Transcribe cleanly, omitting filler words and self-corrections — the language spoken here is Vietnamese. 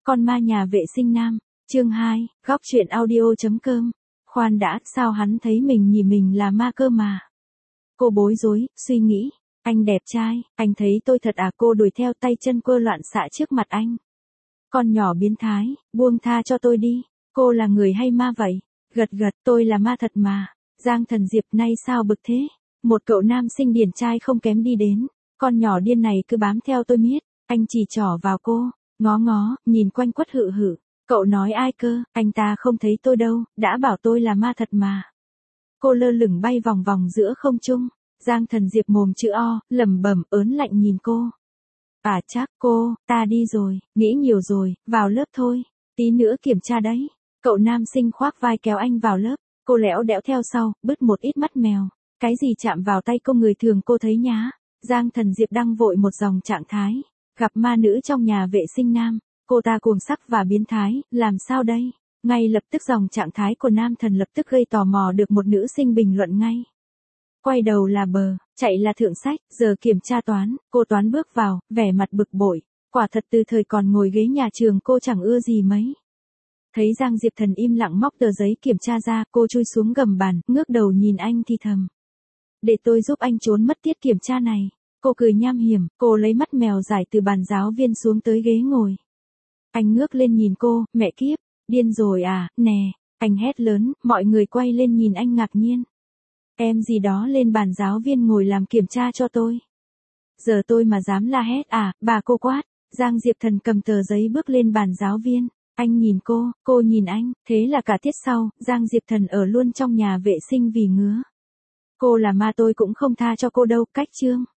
Con ma nhà vệ sinh nam, chương 2, góc truyện audio.com. Khoan đã, sao hắn thấy mình nhìn mình là ma cơ mà? Cô bối rối, suy nghĩ, anh đẹp trai, anh thấy tôi thật à? Cô đuổi theo tay chân quơ loạn xạ trước mặt anh. Con nhỏ biến thái, buông tha cho tôi đi, cô là người hay ma vậy? Gật gật, tôi là ma thật mà. Giang Thần Diệp nay sao bực thế? Một cậu nam sinh điển trai không kém đi đến, con nhỏ điên này cứ bám theo tôi miết, anh chỉ trỏ vào cô, ngó ngó, nhìn quanh quất hự hự. Cậu nói ai cơ, anh ta không thấy tôi đâu, đã bảo tôi là ma thật mà. Cô lơ lửng bay vòng vòng giữa không trung, Giang Thần Diệp mồm chữ O, lẩm bẩm ớn lạnh nhìn cô. À chắc cô, ta đi rồi, nghĩ nhiều rồi, vào lớp thôi, tí nữa kiểm tra đấy. Cậu nam sinh khoác vai kéo anh vào lớp, cô lẽo đẽo theo sau, bứt một ít mắt mèo. Cái gì chạm vào tay cô người thường cô thấy nhá. Giang Thần Diệp đăng vội một dòng trạng thái, gặp ma nữ trong nhà vệ sinh nam, cô ta cuồng sắc và biến thái, làm sao đây? Ngay lập tức dòng trạng thái của nam thần lập tức gây tò mò được một nữ sinh bình luận ngay. Quay đầu là bờ, chạy là thượng sách, giờ kiểm tra toán, cô toán bước vào, vẻ mặt bực bội, quả thật từ thời còn ngồi ghế nhà trường cô chẳng ưa gì mấy. Thấy Giang Diệp Thần im lặng móc tờ giấy kiểm tra ra, cô chui xuống gầm bàn, ngước đầu nhìn anh thì thầm. Để tôi giúp anh trốn mất tiết kiểm tra này. Cô cười nham hiểm, cô lấy mắt mèo dài từ bàn giáo viên xuống tới ghế ngồi. Anh ngước lên nhìn cô, mẹ kiếp, điên rồi à, nè, anh hét lớn, mọi người quay lên nhìn anh ngạc nhiên. Em gì đó lên bàn giáo viên ngồi làm kiểm tra cho tôi. Giờ tôi mà dám la hét à, bà cô quát. Giang Diệp Thần cầm tờ giấy bước lên bàn giáo viên. Anh nhìn cô nhìn anh, thế là cả tiết sau, Giang Diệp Thần ở luôn trong nhà vệ sinh vì ngứa. Cô là ma tôi cũng không tha cho cô đâu, cách chương.